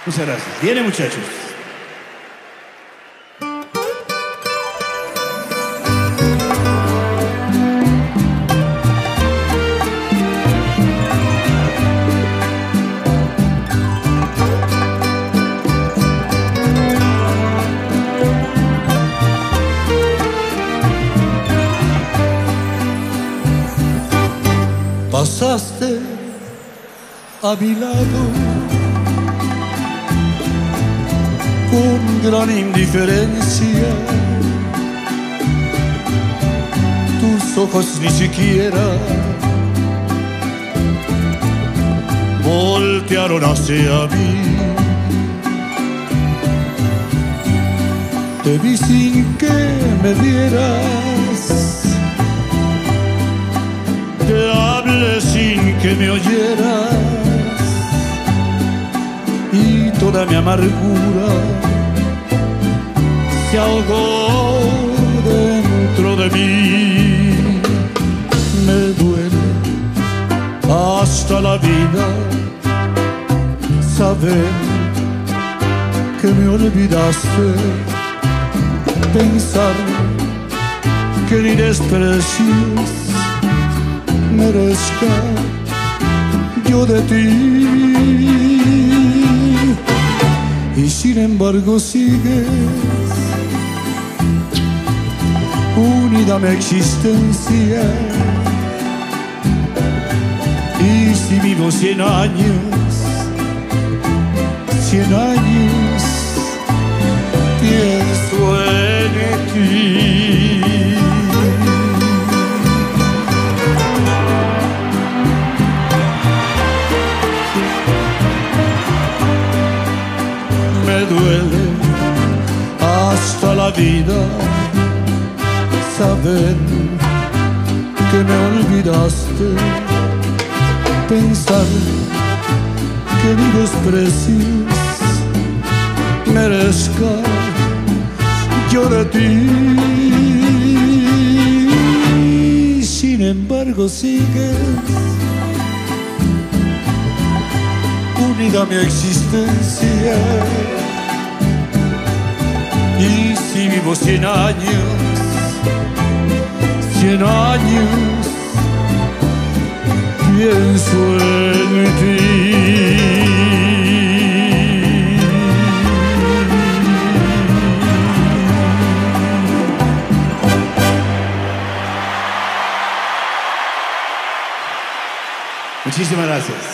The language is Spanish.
Muchas gracias. Viene, muchachos. Pasaste a mi lado con gran indiferencia. Tus ojos ni siquiera voltearon hacia mí. Te vi sin que me vieras, te hablé sin que me oyeras, y toda mi amargura se ahogó dentro de mí. Me duele hasta la vida saber que me olvidaste, pensar que ni desprecios merezca yo de ti. Y sin embargo sigues unida a mi existencia. Y si vivo 100 años, 100 años pienso en ti. Me duele hasta la vida saber que me olvidaste, pensar que mi desprecios merezca yo de ti. Sin embargo sigues unida a mi existencia. Y si vivo 100 años, 100 años pienso en ti. Muchísimas gracias.